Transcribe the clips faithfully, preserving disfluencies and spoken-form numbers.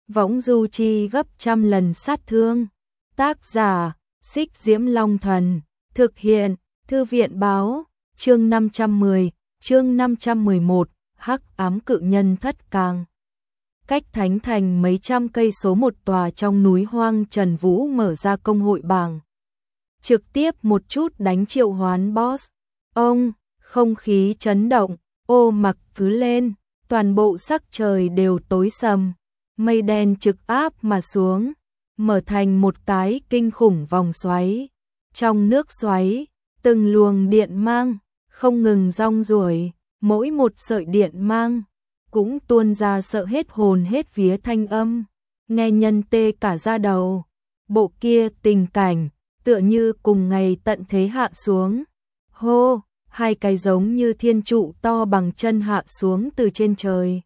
võng du chi gấp trăm lần sát thương. Tác giả, Xích Diễm Long Thần, thực hiện, Thư viện báo, chương năm trăm mười, chương năm trăm mười một, hắc ám cự nhân thất càng. Cách Thánh Thành mấy trăm cây số một tòa trong núi hoang, Trần Vũ mở ra công hội bảng. Trực tiếp một chút đánh triệu hoán boss. Ông, không khí chấn động, ô mặc cứ lên, toàn bộ sắc trời đều tối sầm, mây đen trực áp mà xuống, mở thành một cái kinh khủng vòng xoáy. Trong nước xoáy, từng luồng điện mang, không ngừng rong ruổi, mỗi một sợi điện mang cũng tuôn ra sợ hết hồn hết vía thanh âm, nghe nhân tê cả da đầu. Bộ kia tình cảnh, tựa như cùng ngày tận thế hạ xuống. Hô, hai cái giống như thiên trụ to bằng chân hạ xuống từ trên trời.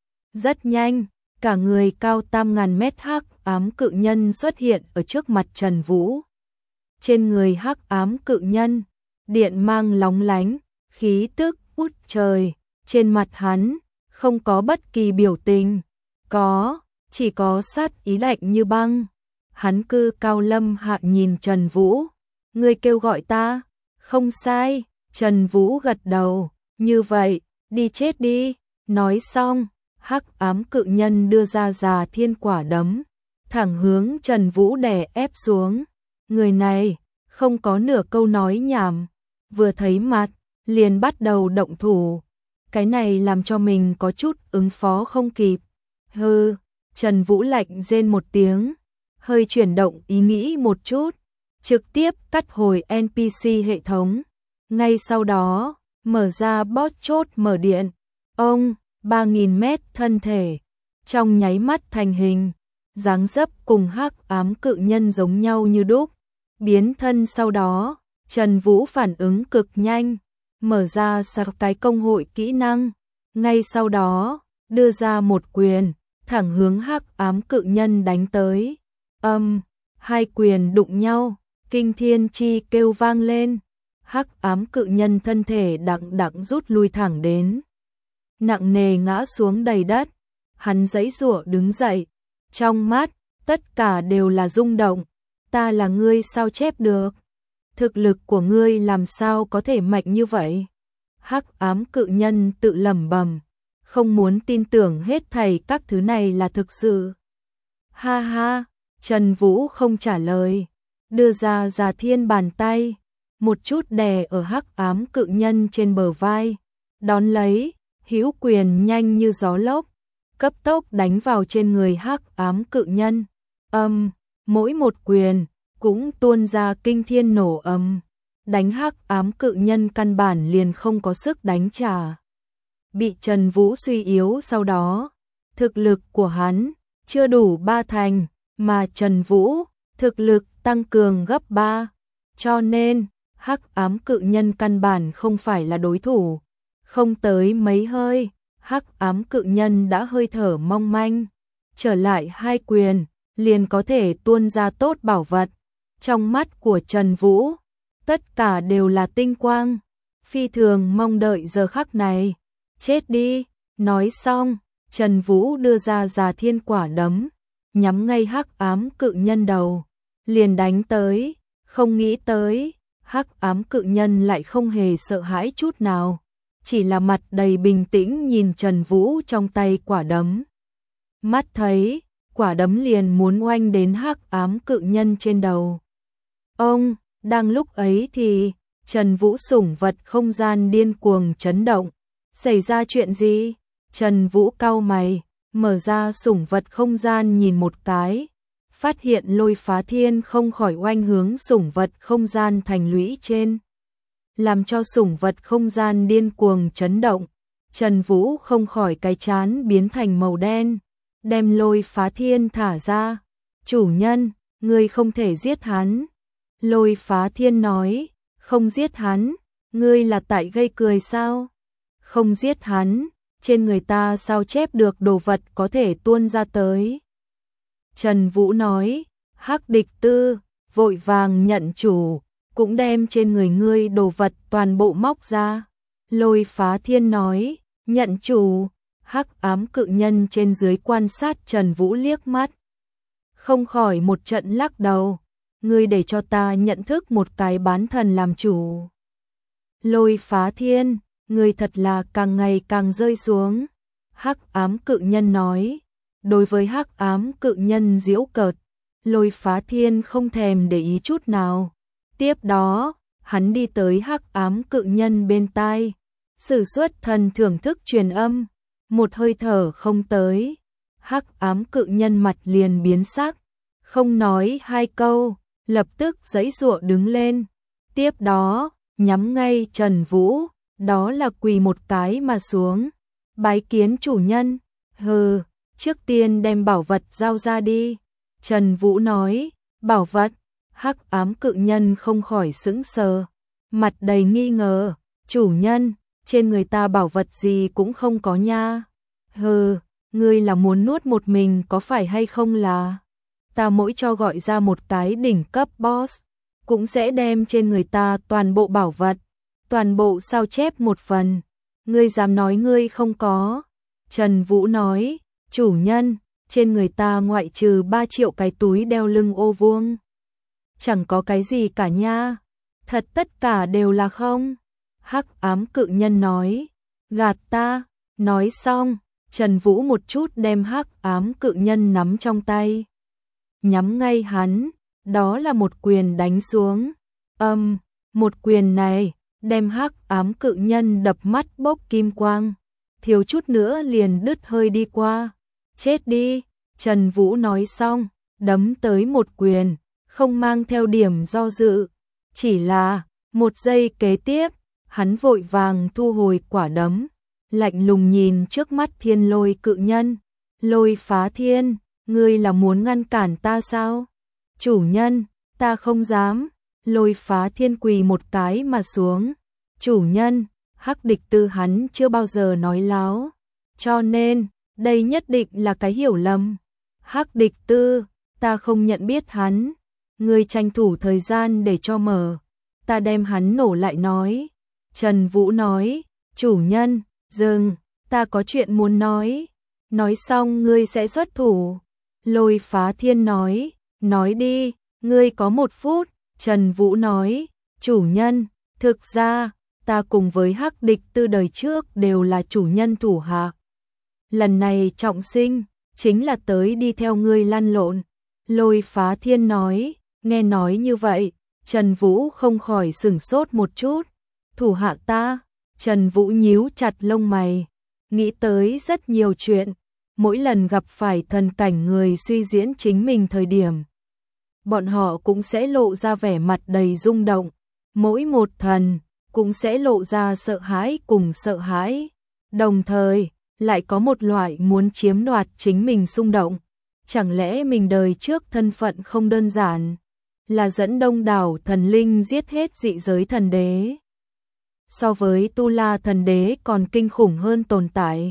Rất nhanh, cả người cao tam ngàn mét hắc ám cự nhân xuất hiện ở trước mặt Trần Vũ. Trên người hắc ám cự nhân, điện mang lóng lánh, khí tức út trời, trên mặt hắn không có bất kỳ biểu tình, có, chỉ có sát ý lạnh như băng. Hắn cư cao lâm hạ nhìn Trần Vũ, ngươi kêu gọi ta, không sai. Trần Vũ gật đầu, như vậy, đi chết đi. Nói xong, hắc ám cự nhân đưa ra già thiên quả đấm, thẳng hướng Trần Vũ đè ép xuống. Người này không có nửa câu nói nhảm, vừa thấy mặt liền bắt đầu động thủ. Cái này làm cho mình có chút ứng phó không kịp. Hừ, Trần Vũ lạnh rên một tiếng, hơi chuyển động ý nghĩ một chút, trực tiếp cắt hồi en pê xê hệ thống. Ngay sau đó, mở ra boss chốt mở điện. Ông, ba nghìn mét thân thể, trong nháy mắt thành hình, dáng dấp cùng hắc ám cự nhân giống nhau như đúc. Biến thân sau đó, Trần Vũ phản ứng cực nhanh, mở ra sáu cái công hội kỹ năng. Ngay sau đó, đưa ra một quyền, thẳng hướng hắc ám cự nhân đánh tới. Âm, hai quyền đụng nhau, kinh thiên chi kêu vang lên. Hắc ám cự nhân thân thể đặng đặng rút lui thẳng đến, nặng nề ngã xuống đầy đất. Hắn giãy giụa đứng dậy, trong mắt tất cả đều là rung động. Ta là ngươi sao chép được? Thực lực của ngươi làm sao có thể mạnh như vậy? Hắc ám cự nhân tự lẩm bẩm, không muốn tin tưởng hết thảy các thứ này là thực sự. Ha ha, Trần Vũ không trả lời, đưa ra già thiên bàn tay, một chút đè ở hắc ám cự nhân trên bờ vai, đón lấy, hữu quyền nhanh như gió lốc, cấp tốc đánh vào trên người hắc ám cự nhân. Âm, mỗi một quyền cũng tuôn ra kinh thiên nổ âm, đánh hắc ám cự nhân căn bản liền không có sức đánh trả. Bị Trần Vũ suy yếu sau đó, thực lực của hắn chưa đủ ba thành, mà Trần Vũ thực lực tăng cường gấp ba, cho nên hắc ám cự nhân căn bản không phải là đối thủ. Không tới mấy hơi, hắc ám cự nhân đã hơi thở mong manh, trở lại hai quyền liền có thể tuôn ra tốt bảo vật. Trong mắt của Trần Vũ, tất cả đều là tinh quang, phi thường mong đợi giờ khắc này. Chết đi. Nói xong, Trần Vũ đưa ra già thiên quả đấm, nhắm ngay hắc ám cự nhân đầu, liền đánh tới. Không nghĩ tới, hắc ám cự nhân lại không hề sợ hãi chút nào, chỉ là mặt đầy bình tĩnh nhìn Trần Vũ trong tay quả đấm. Mắt thấy, quả đấm liền muốn oanh đến hắc ám cự nhân trên đầu. Ông, đang lúc ấy thì, Trần Vũ sủng vật không gian điên cuồng chấn động. Xảy ra chuyện gì? Trần Vũ cau mày, mở ra sủng vật không gian nhìn một cái, phát hiện lôi phá thiên không khỏi oanh hướng sủng vật không gian thành lũy trên, làm cho sủng vật không gian điên cuồng chấn động. Trần Vũ không khỏi cái chán biến thành màu đen, đem lôi phá thiên thả ra. Chủ nhân, ngươi không thể giết hắn. Lôi phá thiên nói, không giết hắn, ngươi là tại gây cười sao? Không giết hắn, trên người ta sao chép được đồ vật có thể tuôn ra tới? Trần Vũ nói, hắc địch tư, vội vàng nhận chủ, cũng đem trên người ngươi đồ vật toàn bộ móc ra. Lôi phá thiên nói, nhận chủ, Hắc ám cự nhân trên dưới quan sát Trần Vũ liếc mắt. Không khỏi một trận lắc đầu. Ngươi để cho ta nhận thức một cái bán thần làm chủ. Lôi Phá Thiên, ngươi thật là càng ngày càng rơi xuống. Hắc ám cự nhân nói. Đối với hắc ám cự nhân giễu cợt, Lôi Phá Thiên không thèm để ý chút nào. Tiếp đó, hắn đi tới hắc ám cự nhân bên tai, sử xuất thần thưởng thức truyền âm, một hơi thở không tới, hắc ám cự nhân mặt liền biến sắc, không nói hai câu, lập tức giãy giụa đứng lên. Tiếp đó, nhắm ngay Trần Vũ, đó là quỳ một cái mà xuống, bái kiến chủ nhân. Hừ, trước tiên đem bảo vật giao ra đi. Trần Vũ nói. Bảo vật? Hắc ám cự nhân không khỏi sững sờ, mặt đầy nghi ngờ. Chủ nhân, trên người ta bảo vật gì cũng không có nha. Hừ, ngươi là muốn nuốt một mình có phải hay không là? Ta mỗi cho gọi ra một cái đỉnh cấp boss, cũng sẽ đem trên người ta toàn bộ bảo vật, toàn bộ sao chép một phần. Ngươi dám nói ngươi không có? Trần Vũ nói. Chủ nhân, trên người ta ngoại trừ ba triệu cái túi đeo lưng ô vuông, chẳng có cái gì cả nha. Thật tất cả đều là không? Hắc ám cự nhân nói. Gạt ta. Nói xong, Trần Vũ một chút đem hắc ám cự nhân nắm trong tay, nhắm ngay hắn, đó là một quyền đánh xuống. Âm, um, một quyền này đem hắc ám cự nhân đập mắt bốc kim quang, thiếu chút nữa liền đứt hơi đi qua. Chết đi. Trần Vũ nói xong, đấm tới một quyền, không mang theo điểm do dự. Chỉ là, một giây kế tiếp, hắn vội vàng thu hồi quả đấm, lạnh lùng nhìn trước mắt Thiên Lôi cự nhân. Lôi Phá Thiên, ngươi là muốn ngăn cản ta sao? Chủ nhân, ta không dám. Lôi Phá Thiên quỳ một cái mà xuống. Chủ nhân, Hắc Địch Tư hắn chưa bao giờ nói láo, cho nên đây nhất định là cái hiểu lầm. Hắc Địch Tư, ta không nhận biết hắn. Ngươi tranh thủ thời gian để cho mở, ta đem hắn nổ lại nói. Trần Vũ nói. Chủ nhân, dừng, ta có chuyện muốn nói. Nói xong ngươi sẽ xuất thủ. Lôi Phá Thiên nói. Nói đi, ngươi có một phút. Trần Vũ nói. Chủ nhân, thực ra, ta cùng với Hắc Địch Tư đời trước đều là chủ nhân thủ hạ. Lần này trọng sinh, chính là tới đi theo ngươi lăn lộn. Lôi Phá Thiên nói. Nghe nói như vậy, Trần Vũ không khỏi sửng sốt một chút. Thủ hạ ta? Trần Vũ nhíu chặt lông mày, nghĩ tới rất nhiều chuyện. Mỗi lần gặp phải thần cảnh người suy diễn chính mình thời điểm, bọn họ cũng sẽ lộ ra vẻ mặt đầy rung động. Mỗi một thần cũng sẽ lộ ra sợ hãi cùng sợ hãi, đồng thời lại có một loại muốn chiếm đoạt chính mình xung động. Chẳng lẽ mình đời trước thân phận không đơn giản, là dẫn đông đảo thần linh giết hết dị giới thần đế, so với Tu La thần đế còn kinh khủng hơn tồn tại.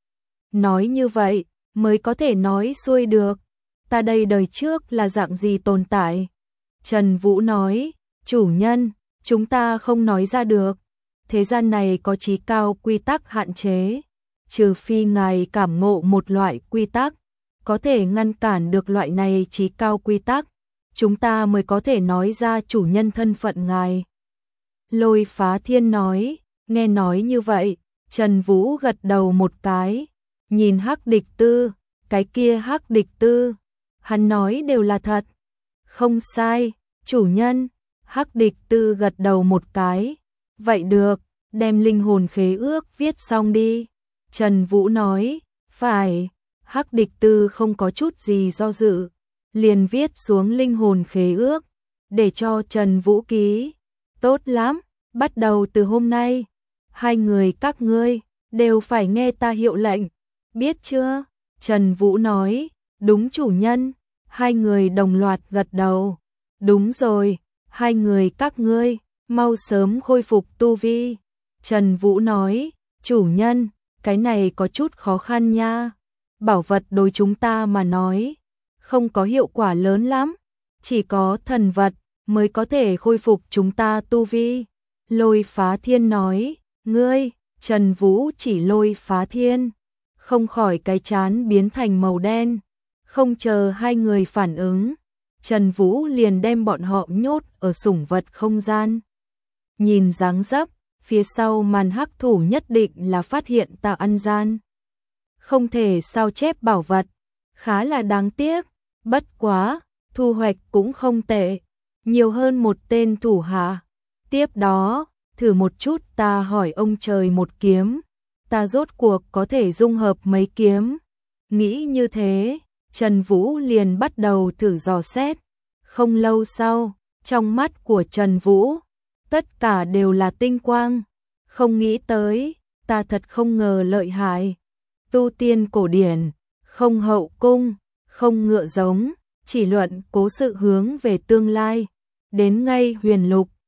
Nói như vậy mới có thể nói xuôi được, ta đây đời trước là dạng gì tồn tại. Trần Vũ nói. Chủ nhân, chúng ta không nói ra được. Thế gian này có chí cao quy tắc hạn chế, trừ phi ngài cảm ngộ một loại quy tắc có thể ngăn cản được loại này chí cao quy tắc, chúng ta mới có thể nói ra chủ nhân thân phận ngài. Lôi Phá Thiên nói. Nghe nói như vậy, Trần Vũ gật đầu một cái, nhìn Hắc Địch Tư. Cái kia Hắc Địch Tư, hắn nói đều là thật. Không sai, chủ nhân. Hắc Địch Tư gật đầu một cái. Vậy được, đem linh hồn khế ước viết xong đi. Trần Vũ nói. Phải. Hắc Địch Tư không có chút gì do dự, liền viết xuống linh hồn khế ước, để cho Trần Vũ ký. Tốt lắm, bắt đầu từ hôm nay, hai người các ngươi đều phải nghe ta hiệu lệnh, biết chưa? Trần Vũ nói. Đúng chủ nhân. Hai người đồng loạt gật đầu. Đúng rồi, hai người các ngươi mau sớm khôi phục tu vi. Trần Vũ nói. Chủ nhân, cái này có chút khó khăn nha. Bảo vật đối chúng ta mà nói không có hiệu quả lớn lắm, chỉ có thần vật mới có thể khôi phục chúng ta tu vi. Lôi Phá Thiên nói. Ngươi? Trần Vũ chỉ Lôi Phá Thiên. không khỏi cái trán biến thành màu đen. Không chờ hai người phản ứng, Trần Vũ liền đem bọn họ nhốt ở sủng vật không gian. Nhìn dáng dấp, phía sau màn hắc thủ nhất định là phát hiện tạo ăn gian. Không thể sao chép bảo vật, khá là đáng tiếc, bất quá, thu hoạch cũng không tệ, nhiều hơn một tên thủ hạ. Tiếp đó, thử một chút ta hỏi ông trời một kiếm, ta rốt cuộc có thể dung hợp mấy kiếm. Nghĩ như thế, Trần Vũ liền bắt đầu thử dò xét. Không lâu sau, trong mắt của Trần Vũ, tất cả đều là tinh quang. Không nghĩ tới, ta thật không ngờ lợi hại. Tu tiên cổ điển, không hậu cung, không ngựa giống, chỉ luận cố sự hướng về tương lai. Đến ngay huyền lục,